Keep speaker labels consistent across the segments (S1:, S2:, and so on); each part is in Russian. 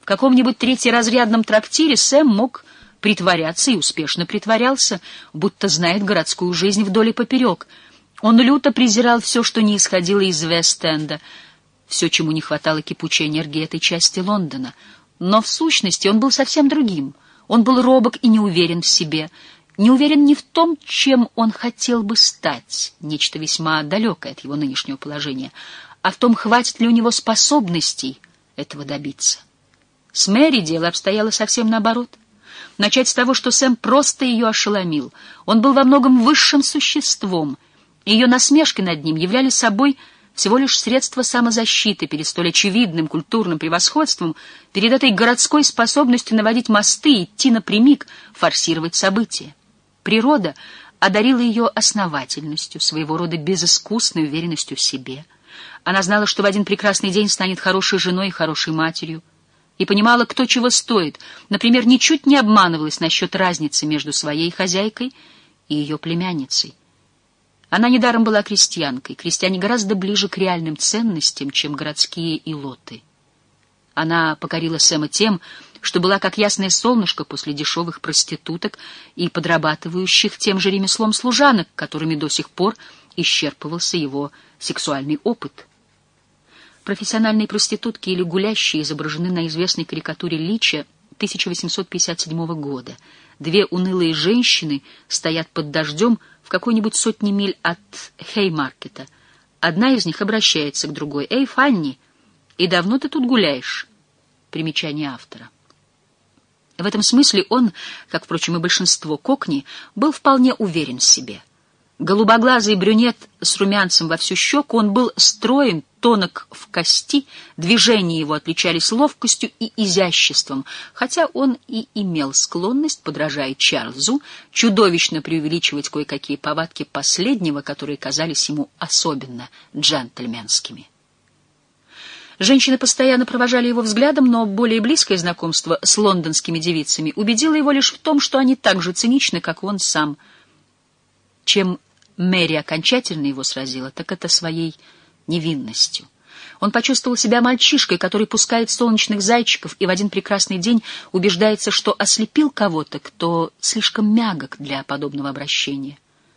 S1: каком-нибудь третьеразрядном трактире Сэм мог притворяться и успешно притворялся, будто знает городскую жизнь вдоль и поперек. Он люто презирал все, что не исходило из Вест-Энда, все, чему не хватало кипучей энергии этой части Лондона. Но в сущности он был совсем другим. Он был робок и не уверен в себе, не уверен ни в том, чем он хотел бы стать, нечто весьма далекое от его нынешнего положения, а в том, хватит ли у него способностей этого добиться. С Мэри дело обстояло совсем наоборот. Начать с того, что Сэм просто ее ошеломил. Он был во многом высшим существом, и ее насмешки над ним являли собой всего лишь средство самозащиты перед столь очевидным культурным превосходством, перед этой городской способностью наводить мосты и идти напрямик, форсировать события. Природа одарила ее основательностью, своего рода безыскусной уверенностью в себе. Она знала, что в один прекрасный день станет хорошей женой и хорошей матерью, и понимала, кто чего стоит. Например, ничуть не обманывалась насчет разницы между своей хозяйкой и ее племянницей. Она недаром была крестьянкой. Крестьяне гораздо ближе к реальным ценностям, чем городские илоты. Она покорила Сэма тем, что была как ясное солнышко после дешевых проституток и подрабатывающих тем же ремеслом служанок, которыми до сих пор исчерпывался его сексуальный опыт. Профессиональные проститутки или гулящие изображены на известной карикатуре Лича 1857 года. Две унылые женщины стоят под дождем в какой-нибудь сотне миль от Хеймаркета. Одна из них обращается к другой: «Эй, Фанни, и давно ты тут гуляешь?» Примечание автора. В этом смысле он, как, впрочем, и большинство кокни, был вполне уверен в себе. Голубоглазый брюнет с румянцем во всю щеку, он был строен, тонок в кости, движения его отличались ловкостью и изяществом, хотя он и имел склонность, подражая Чарльзу, чудовищно преувеличивать кое-какие повадки последнего, которые казались ему особенно джентльменскими. Женщины постоянно провожали его взглядом, но более близкое знакомство с лондонскими девицами убедило его лишь в том, что они так же циничны, как он сам. Чем Мэри окончательно его сразила, так это своей невинностью. Он почувствовал себя мальчишкой, который пускает солнечных зайчиков и в один прекрасный день убеждается, что ослепил кого-то, кто слишком мягок для подобного обращения.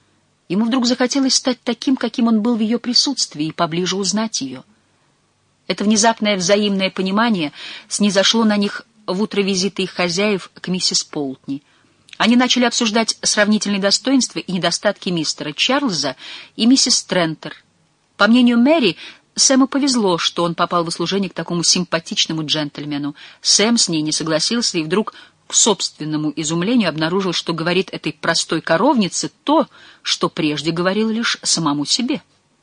S1: Ему вдруг захотелось стать таким, каким он был в ее присутствии, и поближе узнать ее. Это внезапное взаимное понимание снизошло на них в утро визита их хозяев к миссис Полтни. Они начали обсуждать сравнительные достоинства и недостатки мистера Чарльза и миссис Трентер. По мнению Мэри, Сэму повезло, что он попал в услужение к такому симпатичному джентльмену. Сэм с ней не согласился и вдруг, к собственному изумлению, обнаружил, что говорит этой простой коровнице то, что прежде говорил лишь самому себе.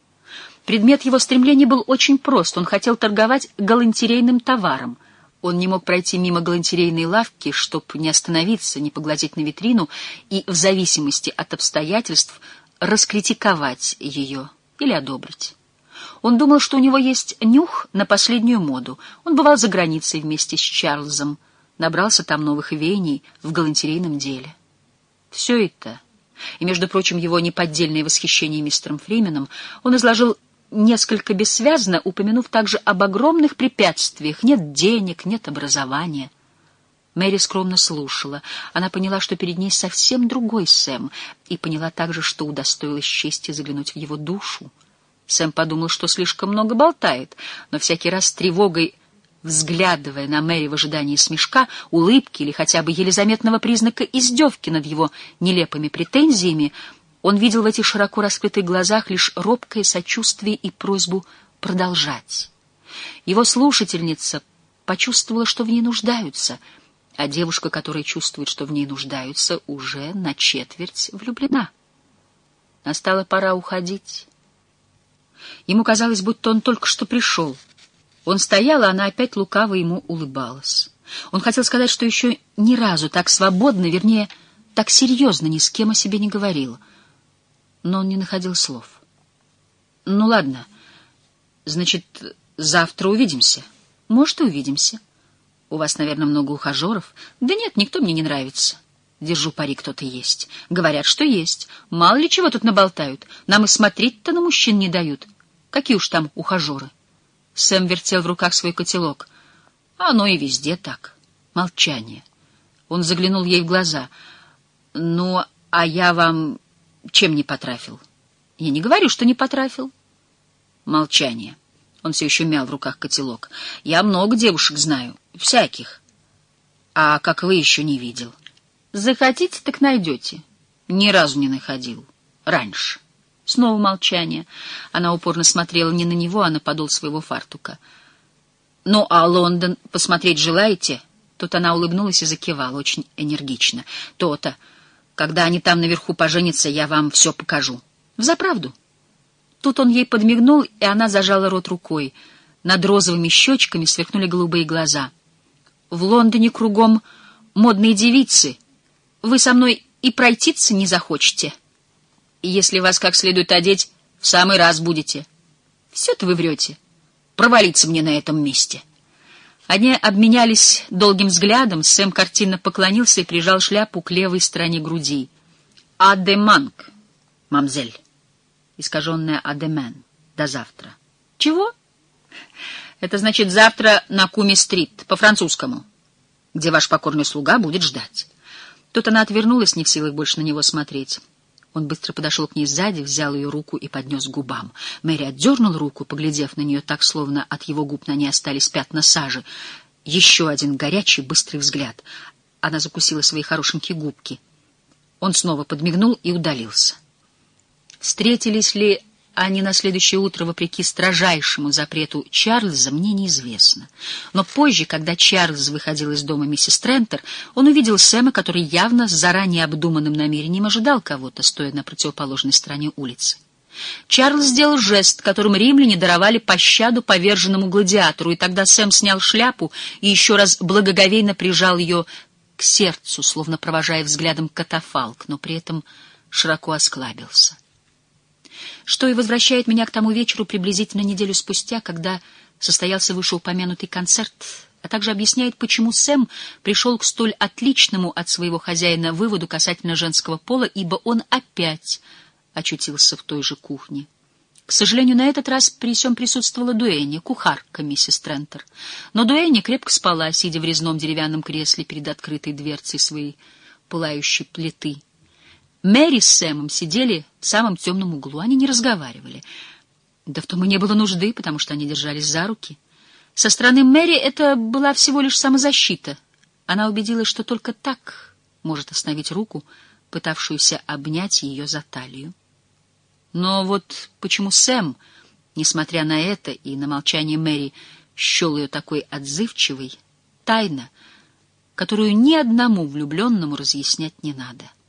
S1: Предмет его стремлений был очень прост. Он хотел торговать галантерейным товаром. Он не мог пройти мимо галантерейной лавки, чтобы не остановиться, не поглазеть на витрину и, в зависимости от обстоятельств, раскритиковать ее или одобрить. Он думал, что у него есть нюх на последнюю моду. Он бывал за границей вместе с Чарльзом, набрался там новых веяний в галантерейном деле. Все это, и, между прочим, его неподдельное восхищение мистером Фрименом, он изложил несколько бессвязно, упомянув также об огромных препятствиях: нет денег, нет образования. Мэри скромно слушала. Она поняла, что перед ней совсем другой Сэм, и поняла также, что удостоилась чести заглянуть в его душу. Сэм подумал, что слишком много болтает, но всякий раз с тревогой, взглядывая на Мэри в ожидании смешка, улыбки или хотя бы еле заметного признака издевки над его нелепыми претензиями, он видел в этих широко раскрытых глазах лишь робкое сочувствие и просьбу продолжать. Его слушательница почувствовала, что в ней нуждаются, а девушка, которая чувствует, что в ней нуждаются, уже на четверть влюблена. Настала пора уходить. Ему казалось, будто он только что пришел. Он стоял, а она опять лукаво ему улыбалась. Он хотел сказать, что еще ни разу так свободно, вернее, так серьезно ни с кем о себе не говорил. Но он не находил слов. «Ну ладно, значит, завтра увидимся?» «Может, и увидимся. У вас, наверное, много ухажеров?» «Да нет, никто мне не нравится. Держу пари, кто-то есть. Говорят, что есть. Мало ли чего тут наболтают. Нам и смотреть-то на мужчин не дают. Какие уж там ухажеры?» Сэм вертел в руках свой котелок. Оно и везде так. Молчание. Он заглянул ей в глаза. «Ну, а я вам чем не потрафил?» «Я не говорю, что не потрафил». Молчание. Он все еще мял в руках котелок. «Я много девушек знаю, всяких. А как вы еще не видел. Захотите, так найдете. Ни разу не находил. Раньше». Снова молчание. Она упорно смотрела не на него, а на подол своего фартука. «Ну, а Лондон посмотреть желаете?» Тут она улыбнулась и закивала, очень энергично. «То-то. Когда они там наверху поженятся, я вам все покажу». «Взаправду?» Тут он ей подмигнул, и она зажала рот рукой. Над розовыми щечками сверкнули голубые глаза. «В Лондоне кругом модные девицы. Вы со мной и пройтиться не захочете. И если вас как следует одеть, в самый раз будете. Все-то вы врете. Провалиться мне на этом месте». Они обменялись долгим взглядом. Сэм картинно поклонился и прижал шляпу к левой стороне груди. «Адеманг, мамзель», искаженная «адемен». До завтра. «Чего?» «Это значит завтра на Куми-стрит, по-французскому, где ваш покорный слуга будет ждать». Тут она отвернулась, не в силах больше на него смотреть. Он быстро подошел к ней сзади, взял ее руку и поднес к губам. Мэри отдернула руку, поглядев на нее так, словно от его губ на ней остались пятна сажи. Еще один горячий, быстрый взгляд. Она закусила свои хорошенькие губки. Он снова подмигнул и удалился. Встретились ли они на следующее утро, вопреки строжайшему запрету Чарльза, мне неизвестно. Но позже, когда Чарльз выходил из дома миссис Трентер, он увидел Сэма, который явно с заранее обдуманным намерением ожидал кого-то, стоя на противоположной стороне улицы. Чарльз сделал жест, которым римляне даровали пощаду поверженному гладиатору, и тогда Сэм снял шляпу и еще раз благоговейно прижал ее к сердцу, словно провожая взглядом катафалк, но при этом широко осклабился. Что и возвращает меня к тому вечеру приблизительно неделю спустя, когда состоялся вышеупомянутый концерт, а также объясняет, почему Сэм пришел к столь отличному от своего хозяина выводу касательно женского пола, ибо он опять очутился в той же кухне. К сожалению, на этот раз при всем присутствовала Дуэнни, кухарка миссис Трентер. Но Дуэнни крепко спала, сидя в резном деревянном кресле перед открытой дверцей своей пылающей плиты. Мэри с Сэмом сидели в самом темном углу, они не разговаривали. Да в том и не было нужды, потому что они держались за руки. Со стороны Мэри это была всего лишь самозащита. Она убедилась, что только так может остановить руку, пытавшуюся обнять ее за талию. Но вот почему Сэм, несмотря на это и на молчание Мэри, счел ее такой отзывчивой, тайна, которую ни одному влюбленному разъяснять не надо.